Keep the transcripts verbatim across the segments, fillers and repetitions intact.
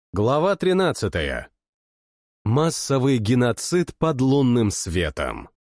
Глава тринадцатая. Массовый геноцид под лунным светом.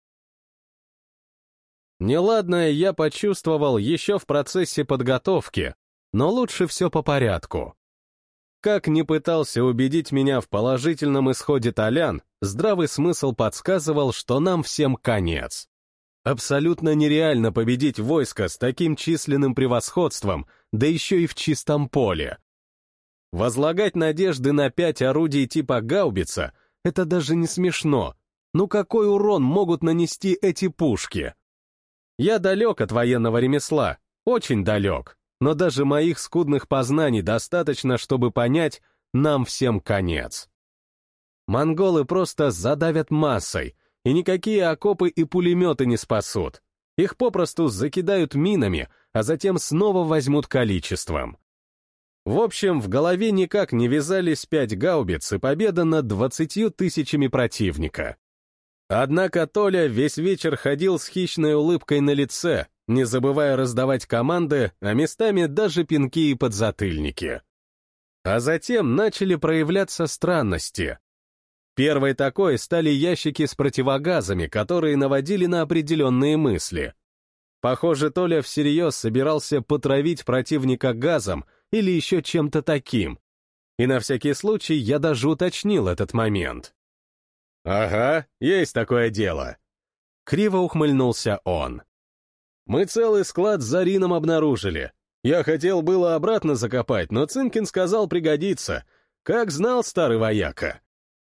Неладное я почувствовал еще в процессе подготовки, но лучше все по порядку. Как ни пытался убедить меня в положительном исходе Толян, здравый смысл подсказывал, что нам всем конец. Абсолютно нереально победить войско с таким численным превосходством, да еще и в чистом поле. Возлагать надежды на пять орудий типа гаубица — это даже не смешно. Ну какой урон могут нанести эти пушки? Я далек от военного ремесла, очень далек, но даже моих скудных познаний достаточно, чтобы понять, нам всем конец. Монголы просто задавят массой, и никакие окопы и пулеметы не спасут. Их попросту закидают минами, а затем снова возьмут количеством. В общем, в голове никак не вязались пять гаубиц и победа над двадцатью тысячами противника. Однако Толя весь вечер ходил с хищной улыбкой на лице, не забывая раздавать команды, а местами даже пинки и подзатыльники. А затем начали проявляться странности. Первой такой стали ящики с противогазами, которые наводили на определенные мысли. Похоже, Толя всерьез собирался потравить противника газом или еще чем-то таким. И на всякий случай я даже уточнил этот момент. «Ага, есть такое дело», — криво ухмыльнулся он. «Мы целый склад с Зарином обнаружили. Я хотел было обратно закопать, но Цинкин сказал пригодится. Как знал старый вояка».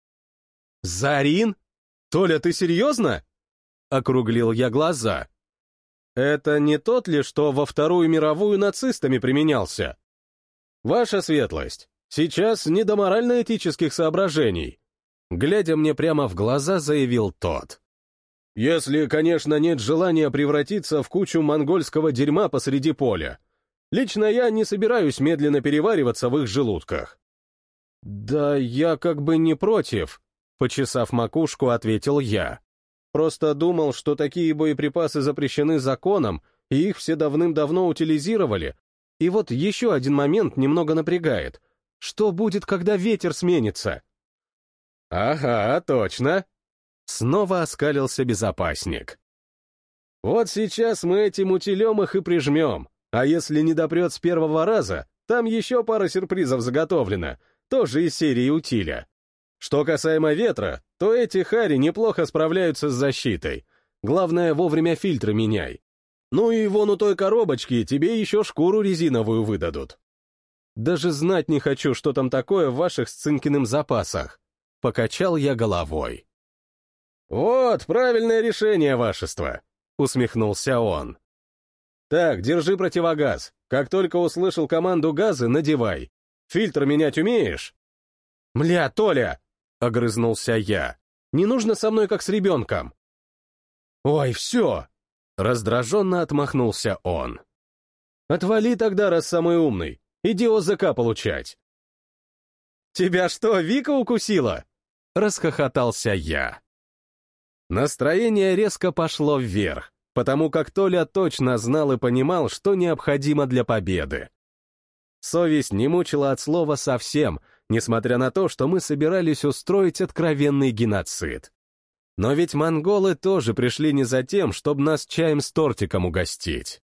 «Зарин? Толя, ты серьезно?» — округлил я глаза. «Это не тот ли, что во Вторую мировую нацистами применялся?» «Ваша светлость, сейчас не до морально-этических соображений», глядя мне прямо в глаза, заявил тот. «Если, конечно, нет желания превратиться в кучу монгольского дерьма посреди поля. Лично я не собираюсь медленно перевариваться в их желудках». «Да я как бы не против», — почесав макушку, ответил я. «Просто думал, что такие боеприпасы запрещены законом, и их все давным-давно утилизировали. И вот еще один момент немного напрягает. Что будет, когда ветер сменится?» «Ага, точно!» Снова оскалился безопасник. «Вот сейчас мы этим утилем их и прижмем, а если не допрет с первого раза, там еще пара сюрпризов заготовлена, тоже из серии утиля. Что касаемо ветра, то эти хари неплохо справляются с защитой. Главное, вовремя фильтры меняй. Ну и вон у той коробочки тебе еще шкуру резиновую выдадут. Даже знать не хочу, что там такое в ваших с Цинкиным запасах». Покачал я головой. «Вот, правильное решение, вашество», — усмехнулся он. «Так, держи противогаз. Как только услышал команду газы, надевай. Фильтр менять умеешь?» «Мля, Толя!» — огрызнулся я. «Не нужно со мной как с ребенком». «Ой, все!» — раздраженно отмахнулся он. «Отвали тогда, раз самый умный. Иди ОЗК получать». «Тебя что, Вика укусила?» — расхохотался я. Настроение резко пошло вверх, потому как Толя точно знал и понимал, что необходимо для победы. Совесть не мучила от слова совсем, несмотря на то, что мы собирались устроить откровенный геноцид. Но ведь монголы тоже пришли не за тем, чтобы нас чаем с тортиком угостить.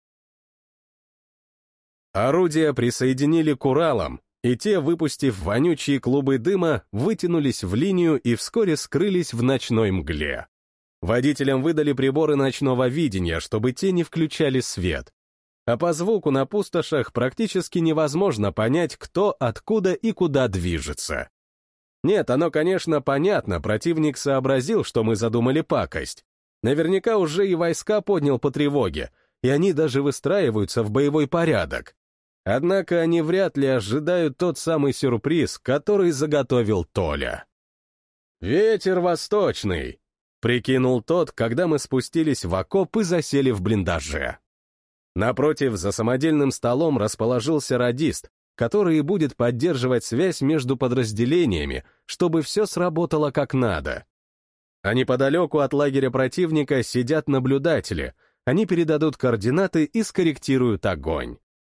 Орудия присоединили к Уралам, и те, выпустив вонючие клубы дыма, вытянулись в линию и вскоре скрылись в ночной мгле. Водителям выдали приборы ночного видения, чтобы те не включали свет. А по звуку на пустошах практически невозможно понять, кто, откуда и куда движется. Нет, оно, конечно, понятно, противник сообразил, что мы задумали пакость. Наверняка уже и войска поднял по тревоге, и они даже выстраиваются в боевой порядок. Однако они вряд ли ожидают тот самый сюрприз, который заготовил Толя. «Ветер восточный», — прикинул тот, когда мы спустились в окоп и засели в блиндаже. Напротив, за самодельным столом расположился радист, который и будет поддерживать связь между подразделениями, чтобы все сработало как надо. А неподалеку от лагеря противника сидят наблюдатели, они передадут координаты и скорректируют огонь.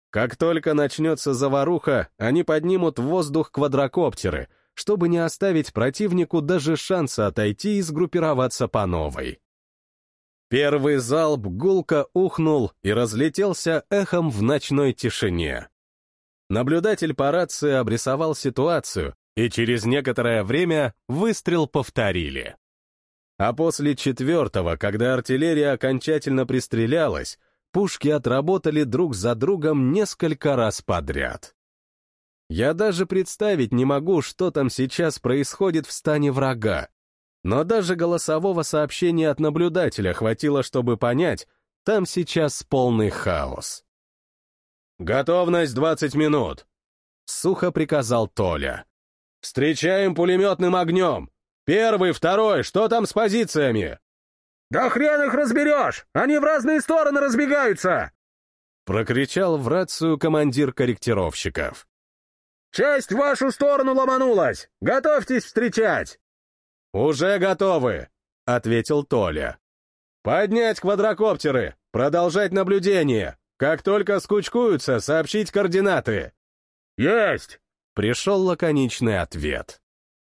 Как только начнется заваруха, они поднимут в воздух квадрокоптеры, чтобы не оставить противнику даже шанса отойти и сгруппироваться по новой. Первый залп гулко ухнул и разлетелся эхом в ночной тишине. Наблюдатель по рации обрисовал ситуацию, и через некоторое время выстрел повторили. А после четвертого, когда артиллерия окончательно пристрелялась, пушки отработали друг за другом несколько раз подряд. Я даже представить не могу, что там сейчас происходит в стане врага, но даже голосового сообщения от наблюдателя хватило, чтобы понять, там сейчас полный хаос. «Готовность двадцать минут», — сухо приказал Толя. «Встречаем пулеметным огнем! Первый, второй, что там с позициями?» «Да хрен их разберешь! Они в разные стороны разбегаются!» Прокричал в рацию командир корректировщиков. «Часть в вашу сторону ломанулась! Готовьтесь встречать!» «Уже готовы!» — ответил Толя. «Поднять квадрокоптеры! Продолжать наблюдение! Как только скучкуются, сообщить координаты!» «Есть!» — пришел лаконичный ответ.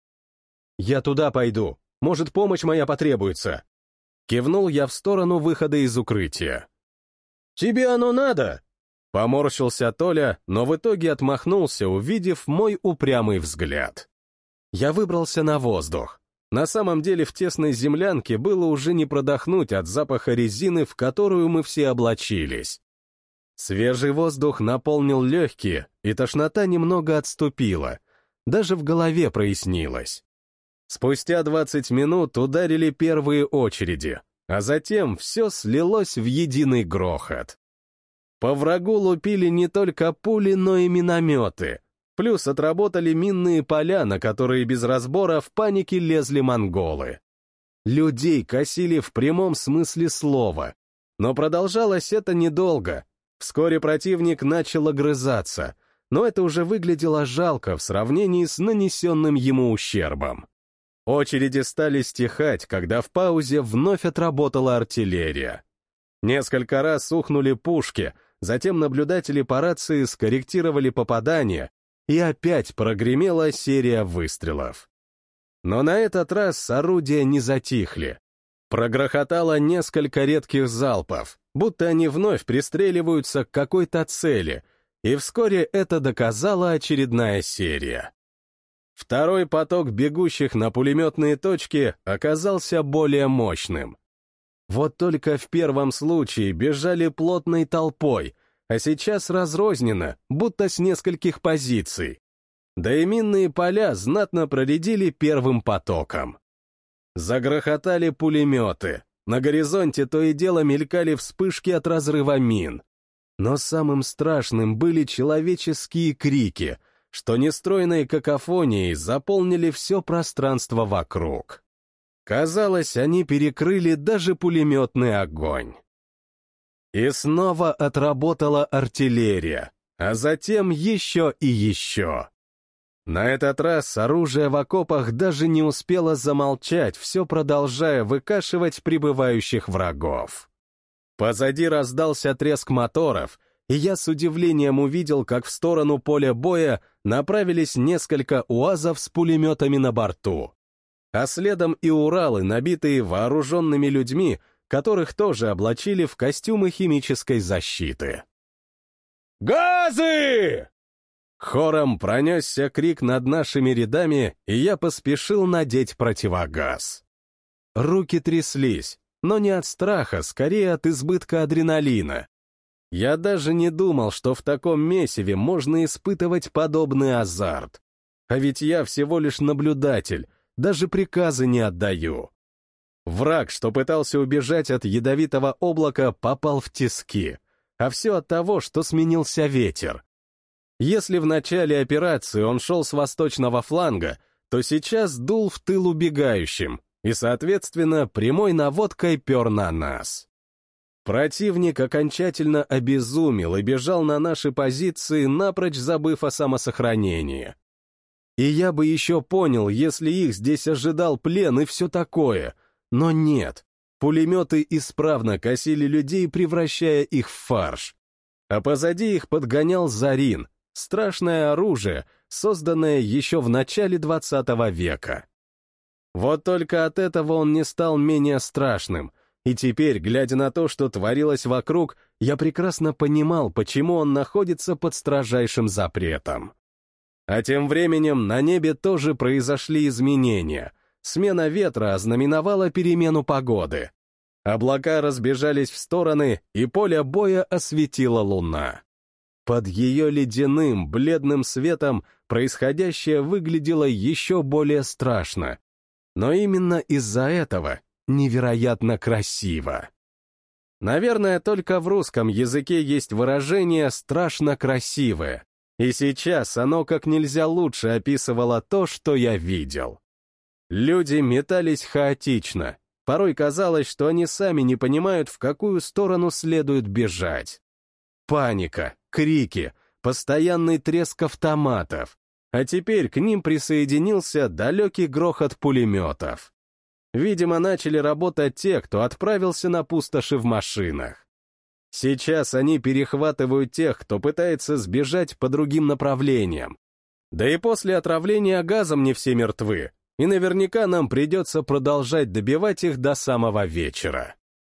«Я туда пойду. Может, помощь моя потребуется?» Кивнул я в сторону выхода из укрытия. «Тебе оно надо?» Поморщился Толя, но в итоге отмахнулся, увидев мой упрямый взгляд. Я выбрался на воздух. На самом деле в тесной землянке было уже не продохнуть от запаха резины, в которую мы все облачились. Свежий воздух наполнил легкие, и тошнота немного отступила. Даже в голове прояснилось. Спустя двадцать минут ударили первые очереди, а затем все слилось в единый грохот. По врагу лупили не только пули, но и минометы. Плюс отработали минные поля, на которые без разбора в панике лезли монголы. Людей косили в прямом смысле слова. Но продолжалось это недолго. Вскоре противник начал огрызаться, но это уже выглядело жалко в сравнении с нанесенным ему ущербом. Очереди стали стихать, когда в паузе вновь отработала артиллерия. Несколько раз ухнули пушки, затем наблюдатели по рации скорректировали попадания, и опять прогремела серия выстрелов. Но на этот раз орудия не затихли. Прогрохотало несколько редких залпов, будто они вновь пристреливаются к какой-то цели, и вскоре это доказала очередная серия. Второй поток бегущих на пулеметные точки оказался более мощным. Вот только в первом случае бежали плотной толпой, а сейчас разрозненно, будто с нескольких позиций. Да и минные поля знатно проредили первым потоком. Загрохотали пулеметы, на горизонте то и дело мелькали вспышки от разрыва мин. Но самым страшным были человеческие крики, что нестройной какофонией заполнили все пространство вокруг. Казалось, они перекрыли даже пулеметный огонь. И снова отработала артиллерия, а затем еще и еще. На этот раз оружие в окопах даже не успело замолчать, все продолжая выкашивать прибывающих врагов. Позади раздался треск моторов, и я с удивлением увидел, как в сторону поля боя направились несколько УАЗов с пулеметами на борту. А следом и Уралы, набитые вооруженными людьми, которых тоже облачили в костюмы химической защиты. «Газы!» Хором пронесся крик над нашими рядами, и я поспешил надеть противогаз. Руки тряслись, но не от страха, скорее от избытка адреналина. Я даже не думал, что в таком месиве можно испытывать подобный азарт. А ведь я всего лишь наблюдатель, даже приказы не отдаю. Враг, что пытался убежать от ядовитого облака, попал в тиски, а все от того, что сменился ветер. Если в начале операции он шел с восточного фланга, то сейчас дул в тыл убегающим, и, соответственно, прямой наводкой пер на нас. Противник окончательно обезумел и бежал на наши позиции, напрочь забыв о самосохранении. И я бы еще понял, если их здесь ожидал плен и все такое, но нет, пулеметы исправно косили людей, превращая их в фарш. а позади их подгонял Зарин, страшное оружие, созданное еще в начале двадцатого века. Вот только от этого он не стал менее страшным, и теперь, глядя на то, что творилось вокруг, я прекрасно понимал, почему он находится под строжайшим запретом. А тем временем на небе тоже произошли изменения. Смена ветра ознаменовала перемену погоды. Облака разбежались в стороны, и поле боя осветила луна. Под ее ледяным, бледным светом происходящее выглядело еще более страшно. Но именно из-за этого невероятно красиво. Наверное, только в русском языке есть выражение «страшно красивое», и сейчас оно как нельзя лучше описывало то, что я видел. Люди метались хаотично, порой казалось, что они сами не понимают, в какую сторону следует бежать. Паника, крики, постоянный треск автоматов, а теперь к ним присоединился далекий грохот пулеметов. Видимо, начали работать те, кто отправился на пустоши в машинах. Сейчас они перехватывают тех, кто пытается сбежать по другим направлениям. Да и после отравления газом не все мертвы, и наверняка нам придется продолжать добивать их до самого вечера.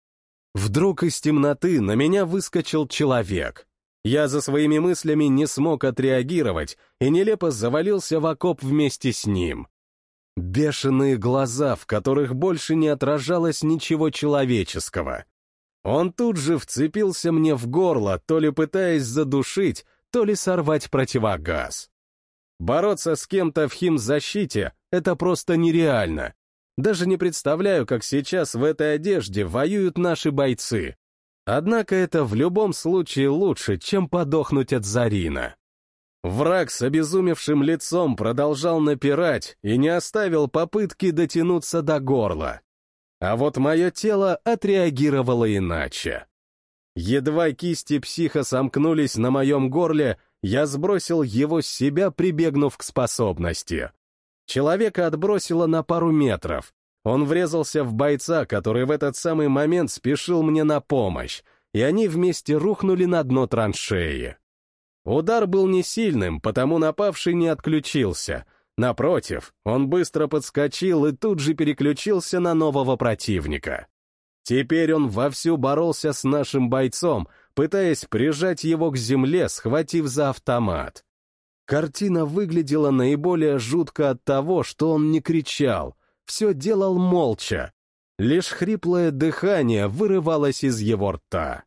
Вдруг из темноты на меня выскочил человек. Я за своими мыслями не смог отреагировать и нелепо завалился в окоп вместе с ним. Бешеные глаза, в которых больше не отражалось ничего человеческого. Он тут же вцепился мне в горло, то ли пытаясь задушить, то ли сорвать противогаз. Бороться с кем-то в химзащите — это просто нереально. Даже не представляю, как сейчас в этой одежде воюют наши бойцы. Однако это в любом случае лучше, чем подохнуть от Зарина. Враг с обезумевшим лицом продолжал напирать и не оставил попытки дотянуться до горла. А вот мое тело отреагировало иначе. Едва кисти психа сомкнулись на моем горле, я сбросил его с себя, прибегнув к способности. Человека отбросило на пару метров. Он врезался в бойца, который в этот самый момент спешил мне на помощь, и они вместе рухнули на дно траншеи. Удар был не сильным, потому напавший не отключился. Напротив, он быстро подскочил и тут же переключился на нового противника. Теперь он вовсю боролся с нашим бойцом, пытаясь прижать его к земле, схватив за автомат. Картина выглядела наиболее жутко от того, что он не кричал, все делал молча. Лишь хриплое дыхание вырывалось из его рта.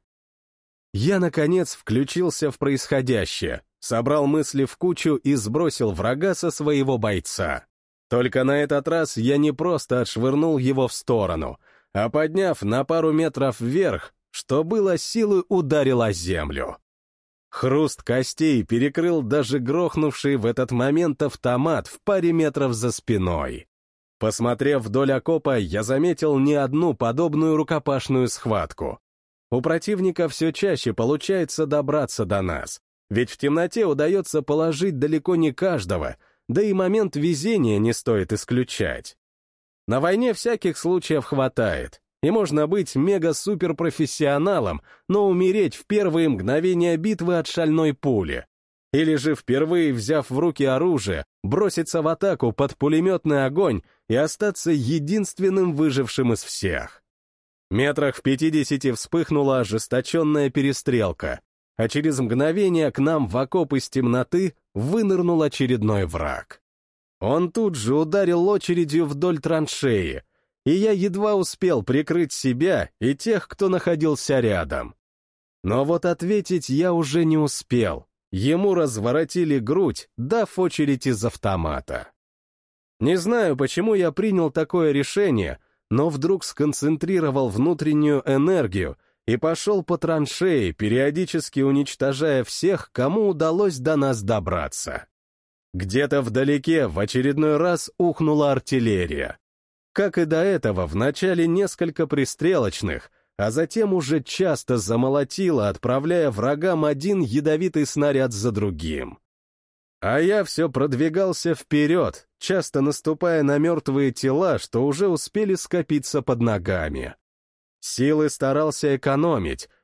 Я, наконец, включился в происходящее, собрал мысли в кучу и сбросил врага со своего бойца. Только на этот раз я не просто отшвырнул его в сторону, а подняв на пару метров вверх, что было силы, ударил о землю. Хруст костей перекрыл даже грохнувший в этот момент автомат в паре метров за спиной. Посмотрев вдоль окопа, я заметил не одну подобную рукопашную схватку. У противника все чаще получается добраться до нас, ведь в темноте удается положить далеко не каждого, да и момент везения не стоит исключать. На войне всяких случаев хватает, и можно быть мега-суперпрофессионалом, но умереть в первые мгновения битвы от шальной пули. Или же, впервые взяв в руки оружие, броситься в атаку под пулеметный огонь и остаться единственным выжившим из всех. Метрах в пятидесяти вспыхнула ожесточенная перестрелка, а через мгновение к нам в окоп из темноты вынырнул очередной враг. Он тут же ударил очередью вдоль траншеи, и я едва успел прикрыть себя и тех, кто находился рядом. Но вот ответить я уже не успел. Ему разворотили грудь, дав очередь из автомата. Не знаю, почему я принял такое решение, но вдруг сконцентрировал внутреннюю энергию и пошел по траншеи, периодически уничтожая всех, кому удалось до нас добраться. Где-то вдалеке в очередной раз ухнула артиллерия. Как и до этого, вначале несколько пристрелочных, а затем уже часто замолотила, отправляя врагам один ядовитый снаряд за другим. А я все продвигался вперед, часто наступая на мертвые тела, что уже успели скопиться под ногами. Силы старался экономить,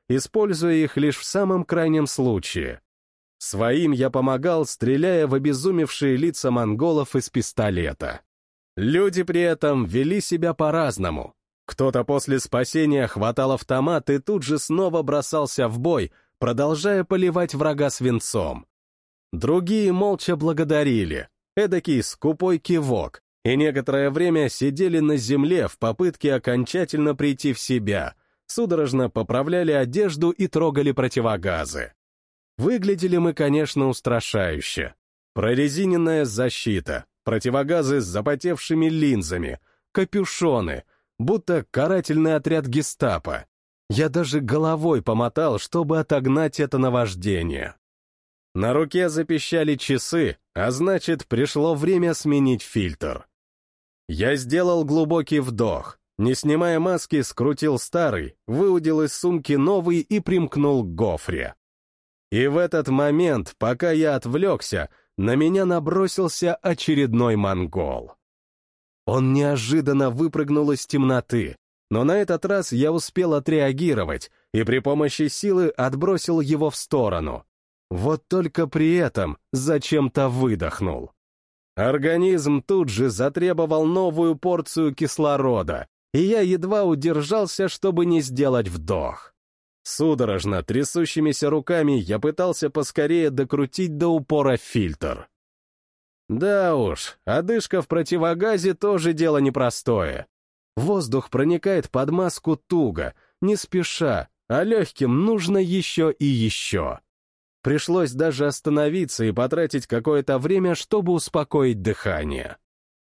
используя их лишь в самом крайнем случае. Своим я помогал, стреляя в обезумевшие лица монголов из пистолета. Люди при этом вели себя по-разному. Кто-то после спасения хватал автомат и тут же снова бросался в бой, продолжая поливать врага свинцом. Другие молча благодарили, эдакий скупой кивок, и некоторое время сидели на земле в попытке окончательно прийти в себя, судорожно поправляли одежду и трогали противогазы. Выглядели мы, конечно, устрашающе. Прорезиненная защита, противогазы с запотевшими линзами, капюшоны, будто карательный отряд гестапо. Я даже головой помотал, чтобы отогнать это наваждение. На руке запищали часы, а значит, пришло время сменить фильтр. Я сделал глубокий вдох, не снимая маски, скрутил старый, выудил из сумки новый и примкнул к гофре. И в этот момент, пока я отвлекся, на меня набросился очередной монгол. Он неожиданно выпрыгнул из темноты, но на этот раз я успел отреагировать и при помощи силы отбросил его в сторону. Вот только при этом зачем-то выдохнул. Организм тут же затребовал новую порцию кислорода, и я едва удержался, чтобы не сделать вдох. Судорожно, трясущимися руками я пытался поскорее докрутить до упора фильтр. Да уж, одышка в противогазе тоже дело непростое. Воздух проникает под маску туго, не спеша, а легким нужно еще и еще. Пришлось даже остановиться и потратить какое-то время, чтобы успокоить дыхание.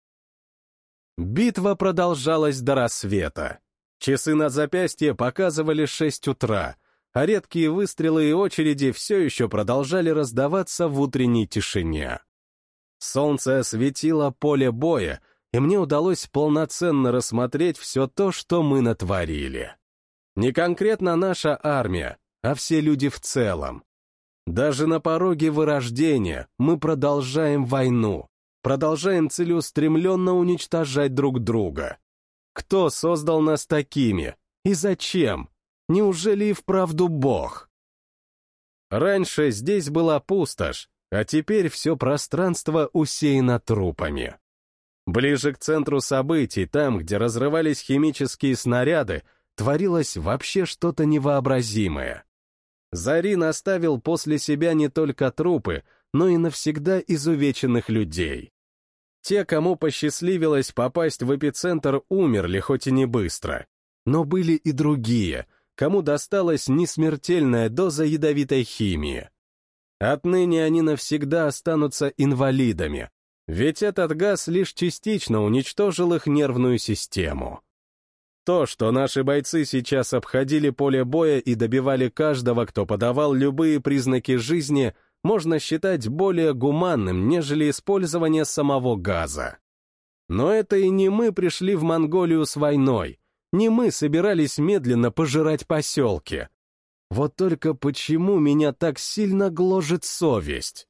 Битва продолжалась до рассвета. Часы на запястье показывали шесть утра, а редкие выстрелы и очереди все еще продолжали раздаваться в утренней тишине. Солнце осветило поле боя, и мне удалось полноценно рассмотреть все то, что мы натворили. Не конкретно наша армия, а все люди в целом. Даже на пороге вырождения мы продолжаем войну, продолжаем целеустремленно уничтожать друг друга. Кто создал нас такими? И зачем? Неужели и вправду Бог? Раньше здесь была пустошь, а теперь все пространство усеяно трупами. Ближе к центру событий, там, где разрывались химические снаряды, творилось вообще что-то невообразимое. Зарин оставил после себя не только трупы, но и навсегда изувеченных людей. Те, кому посчастливилось попасть в эпицентр, умерли, хоть и не быстро. Но были и другие, кому досталась несмертельная доза ядовитой химии. Отныне они навсегда останутся инвалидами, ведь этот газ лишь частично уничтожил их нервную систему. То, что наши бойцы сейчас обходили поле боя и добивали каждого, кто подавал любые признаки жизни, можно считать более гуманным, нежели использование самого газа. Но это и не мы пришли в Монголию с войной, не мы собирались медленно пожирать поселки. Вот только почему меня так сильно гложет совесть?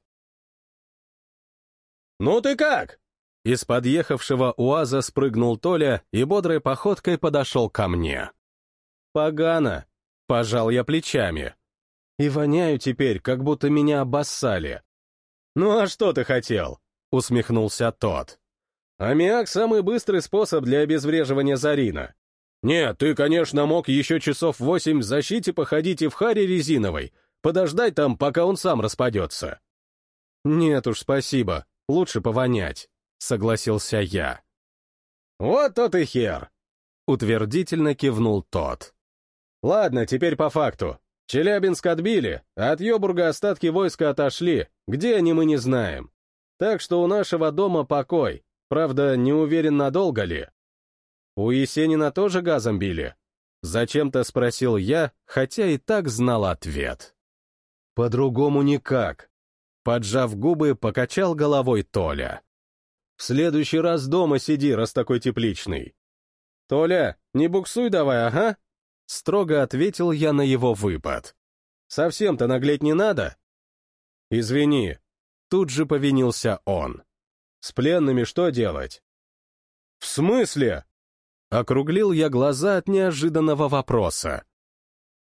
«Ну ты как?» Из подъехавшего УАЗа спрыгнул Толя и бодрой походкой подошел ко мне. «Погано», — пожал я плечами. «И воняю теперь, как будто меня обоссали». «Ну а что ты хотел?» — усмехнулся тот. «Аммиак — самый быстрый способ для обезвреживания Зарина. Нет, ты, конечно, мог еще часов восемь в защите походить и в харе резиновой, подождать там, пока он сам распадется». «Нет уж, спасибо, лучше повонять», — согласился я. «Вот тот и хер!» — утвердительно кивнул тот. «Ладно, теперь по факту. Челябинск отбили, а от Йобурга остатки войска отошли, где они мы не знаем. Так что у нашего дома покой, правда, не уверен, надолго ли». «У Есенина тоже газом били?» — зачем-то спросил я, хотя и так знал ответ. «По-другому никак», — поджав губы, покачал головой Толя. «В следующий раз дома сиди, раз такой тепличный». «Толя, не буксуй давай, ага», — строго ответил я на его выпад. «Совсем-то наглеть не надо?» «Извини», — тут же повинился он. «С пленными что делать?» «В смысле?» Округлил я глаза от неожиданного вопроса.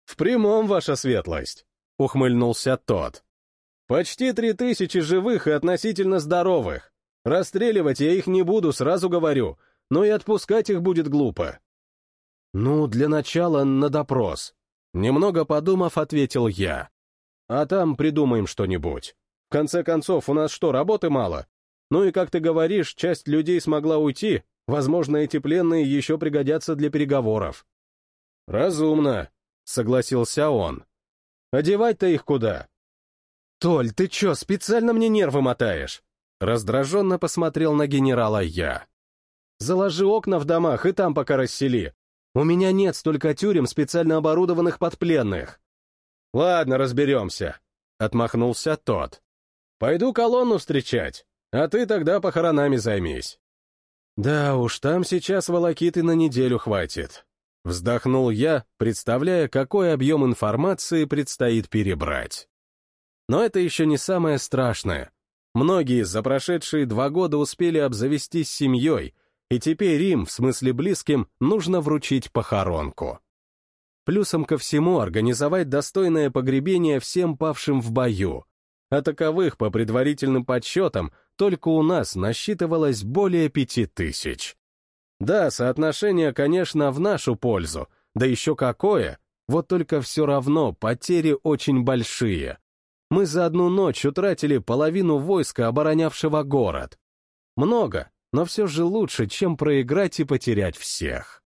В прямом, ваша светлость, ухмыльнулся тот. Почти три тысячи живых и относительно здоровых. Расстреливать я их не буду, сразу говорю, но и отпускать их будет глупо. Ну, для начала на допрос. Немного подумав, ответил я. А там придумаем что-нибудь. В конце концов, у нас что, работы мало? Ну и, как ты говоришь, часть людей смогла уйти, возможно, эти пленные еще пригодятся для переговоров. Разумно, согласился он. Одевать-то их куда? Толь, ты че, специально мне нервы мотаешь? Раздраженно посмотрел на генерала я. Заложи окна в домах и там пока рассели. У меня нет столько тюрем, специально оборудованных под пленных. Ладно, разберемся, отмахнулся тот. Пойду колонну встречать, а ты тогда похоронами займись. Да уж, там сейчас волокиты на неделю хватит. Вздохнул я, представляя, какой объем информации предстоит перебрать. Но это еще не самое страшное. Многие за прошедшие два года успели обзавестись семьей, и теперь им, в смысле близким, нужно вручить похоронку. Плюсом ко всему организовать достойное погребение всем павшим в бою. А таковых, по предварительным подсчетам, только у нас насчитывалось более пяти тысяч. Да, соотношение, конечно, в нашу пользу, да еще какое, вот только все равно потери очень большие. Мы за одну ночь утратили половину войска, оборонявшего город. Много, но все же лучше, чем проиграть и потерять всех.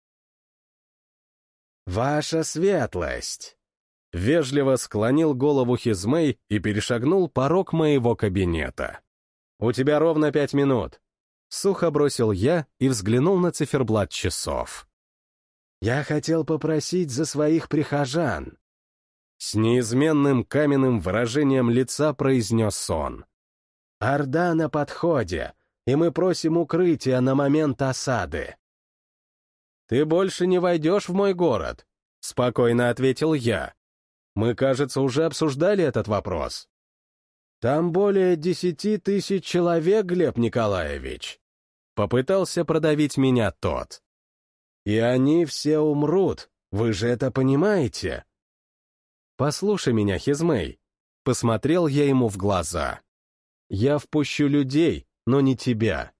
«Ваша светлость!» Вежливо склонил голову Хизмей и перешагнул порог моего кабинета. «У тебя ровно пять минут». Сухо бросил я и взглянул на циферблат часов. «Я хотел попросить за своих прихожан». С неизменным каменным выражением лица произнес он. «Орда на подходе, и мы просим укрытия на момент осады». «Ты больше не войдешь в мой город», — спокойно ответил я. «Мы, кажется, уже обсуждали этот вопрос». «Там более десяти тысяч человек, Глеб Николаевич», — попытался продавить меня тот. «И они все умрут, вы же это понимаете?» «Послушай меня, Хизмей», — посмотрел я ему в глаза. «Я впущу людей, но не тебя.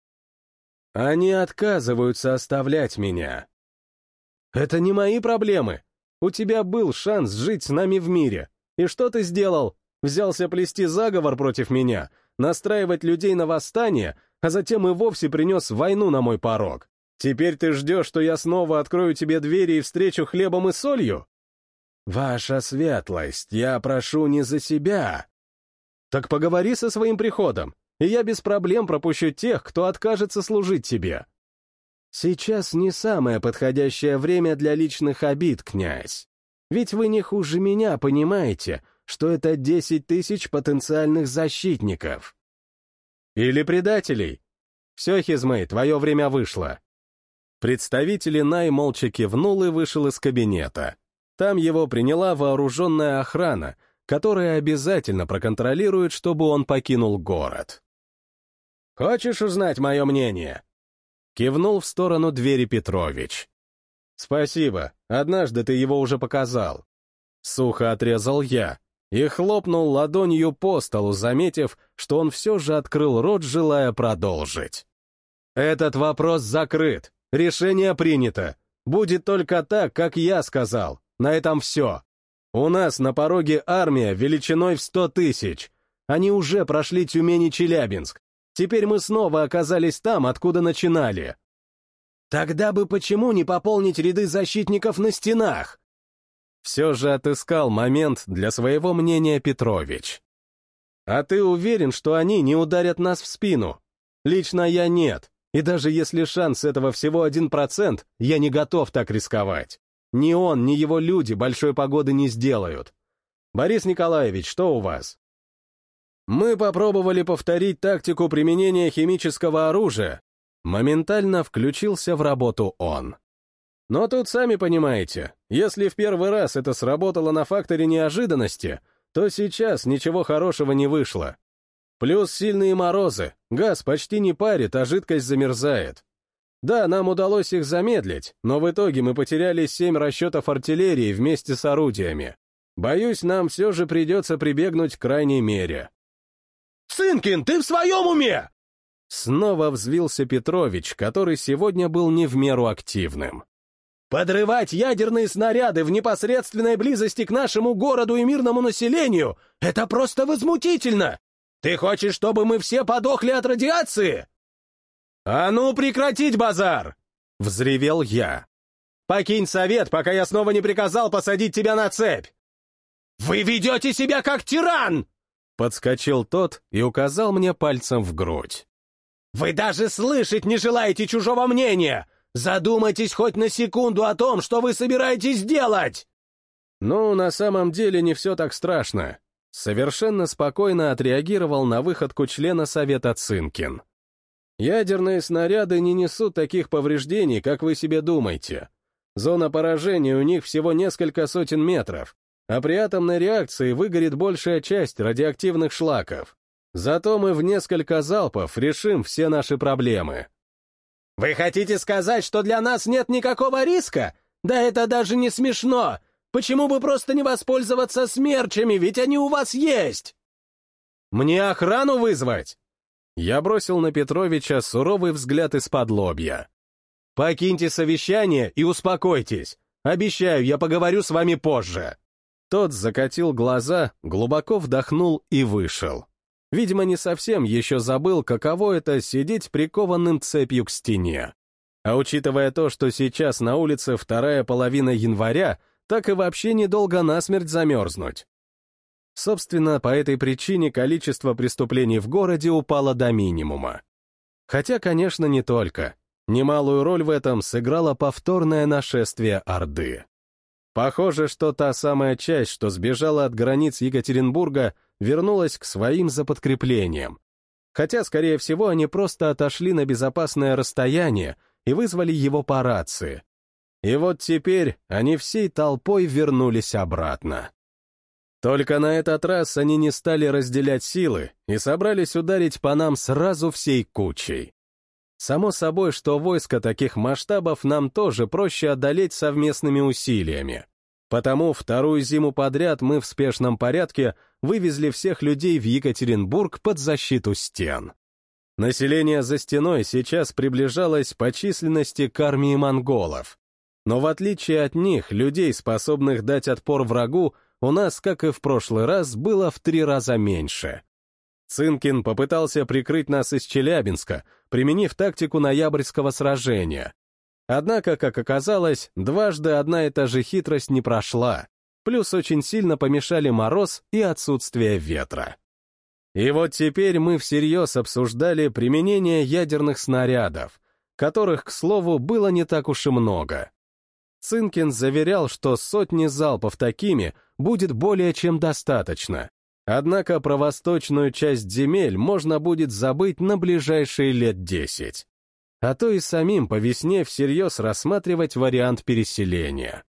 Они отказываются оставлять меня. Это не мои проблемы. У тебя был шанс жить с нами в мире. И что ты сделал? Взялся плести заговор против меня, настраивать людей на восстание, а затем и вовсе принес войну на мой порог. Теперь ты ждешь, что я снова открою тебе двери и встречу хлебом и солью? Ваша светлость, я прошу не за себя. Так поговори со своим приходом, и я без проблем пропущу тех, кто откажется служить тебе. Сейчас не самое подходящее время для личных обид, князь. Ведь вы не хуже меня понимаете, что это десять тысяч потенциальных защитников. Или предателей. Все, Хизмей, твое время вышло. Представитель Инай молча кивнул и вышел из кабинета. Там его приняла вооруженная охрана, которая обязательно проконтролирует, чтобы он покинул город. «Хочешь узнать мое мнение?» Кивнул в сторону двери Петрович. «Спасибо, однажды ты его уже показал». Сухо отрезал я и хлопнул ладонью по столу, заметив, что он все же открыл рот, желая продолжить. «Этот вопрос закрыт, решение принято. Будет только так, как я сказал. На этом все. У нас на пороге армия величиной в сто тысяч. Они уже прошли Тюмень и Челябинск. Теперь мы снова оказались там, откуда начинали. Тогда бы почему не пополнить ряды защитников на стенах?» Все же отыскал момент для своего мнения Петрович. «А ты уверен, что они не ударят нас в спину? Лично я нет, и даже если шанс этого всего один процент, я не готов так рисковать. Ни он, ни его люди большой погоды не сделают. Борис Николаевич, что у вас?» Мы попробовали повторить тактику применения химического оружия. Моментально включился в работу он. Но тут сами понимаете, если в первый раз это сработало на факторе неожиданности, то сейчас ничего хорошего не вышло. Плюс сильные морозы, газ почти не парит, а жидкость замерзает. Да, нам удалось их замедлить, но в итоге мы потеряли семь расчетов артиллерии вместе с орудиями. Боюсь, нам все же придется прибегнуть к крайней мере». «Цинкин, ты в своем уме?» Снова взвился Петрович, который сегодня был не в меру активным. «Подрывать ядерные снаряды в непосредственной близости к нашему городу и мирному населению — это просто возмутительно! Ты хочешь, чтобы мы все подохли от радиации?» «А ну прекратить базар!» — взревел я. «Покинь совет, пока я снова не приказал посадить тебя на цепь!» «Вы ведете себя как тиран!» — подскочил тот и указал мне пальцем в грудь. «Вы даже слышать не желаете чужого мнения! Задумайтесь хоть на секунду о том, что вы собираетесь делать!» «Ну, на самом деле не все так страшно», — совершенно спокойно отреагировал на выходку члена Совета Цинкин. «Ядерные снаряды не несут таких повреждений, как вы себе думаете. Зона поражения у них всего несколько сотен метров, а при атомной реакции выгорит большая часть радиоактивных шлаков. Зато мы в несколько залпов решим все наши проблемы». «Вы хотите сказать, что для нас нет никакого риска? Да это даже не смешно! Почему бы просто не воспользоваться смерчами, ведь они у вас есть?» «Мне охрану вызвать?» Я бросил на Петровича суровый взгляд из-под лобья. «Покиньте совещание и успокойтесь. Обещаю, я поговорю с вами позже». Тот закатил глаза, глубоко вдохнул и вышел. Видимо, не совсем еще забыл, каково это — сидеть прикованным цепью к стене. А учитывая то, что сейчас на улице вторая половина января, так и вообще недолго насмерть замерзнуть. Собственно, по этой причине количество преступлений в городе упало до минимума. Хотя, конечно, не только. Немалую роль в этом сыграло повторное нашествие Орды. Похоже, что та самая часть, что сбежала от границ Екатеринбурга, вернулась к своим за подкреплением. Хотя, скорее всего, они просто отошли на безопасное расстояние и вызвали его по рации. И вот теперь они всей толпой вернулись обратно. Только на этот раз они не стали разделять силы и собрались ударить по нам сразу всей кучей. Само собой, что войско таких масштабов нам тоже проще одолеть совместными усилиями. Потому вторую зиму подряд мы в спешном порядке вывезли всех людей в Екатеринбург под защиту стен. Население за стеной сейчас приближалось по численности к армии монголов. Но в отличие от них, людей, способных дать отпор врагу, у нас, как и в прошлый раз, было в три раза меньше. Цинкин попытался прикрыть нас из Челябинска, применив тактику ноябрьского сражения. Однако, как оказалось, дважды одна и та же хитрость не прошла, плюс очень сильно помешали мороз и отсутствие ветра. И вот теперь мы всерьез обсуждали применение ядерных снарядов, которых, к слову, было не так уж и много. Цинкин заверял, что сотни залпов такими будет более чем достаточно. Однако про восточную часть земель можно будет забыть на ближайшие лет десять. А то и самим по весне всерьез рассматривать вариант переселения.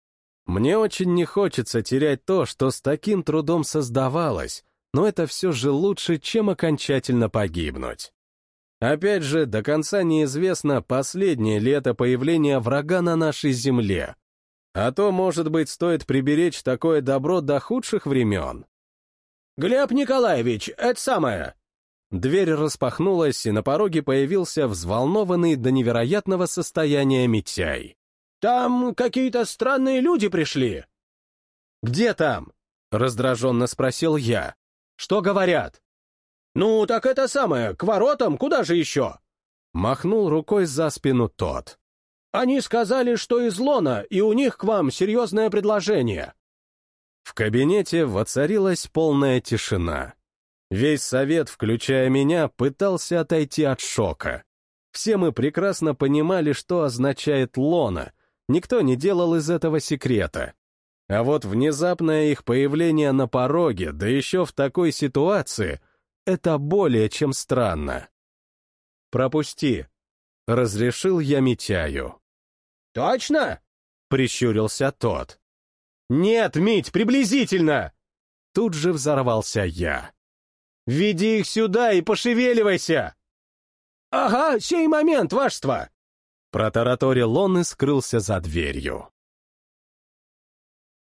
Мне очень не хочется терять то, что с таким трудом создавалось, но это все же лучше, чем окончательно погибнуть. Опять же, до конца неизвестно, последнее ли это появление врага на нашей земле. А то, может быть, стоит приберечь такое добро до худших времен. «Глеб Николаевич, это самое!» Дверь распахнулась, и на пороге появился взволнованный до невероятного состояния Митяй. «Там какие-то странные люди пришли». «Где там?» — раздраженно спросил я. «Что говорят?» «Ну, так это самое, к воротам, куда же еще?» Махнул рукой за спину тот. «Они сказали, что из Лона, и у них к вам серьезное предложение». В кабинете воцарилась полная тишина. Весь совет, включая меня, пытался отойти от шока. Все мы прекрасно понимали, что означает «Лона», никто не делал из этого секрета. А вот внезапное их появление на пороге, да еще в такой ситуации, это более чем странно. «Пропусти», — разрешил я Митяю. «Точно?» — прищурился тот. «Нет, Мить, приблизительно!» Тут же взорвался я. «Веди их сюда и пошевеливайся!» «Ага, сей момент, вашество!» Протараторил он и скрылся за дверью.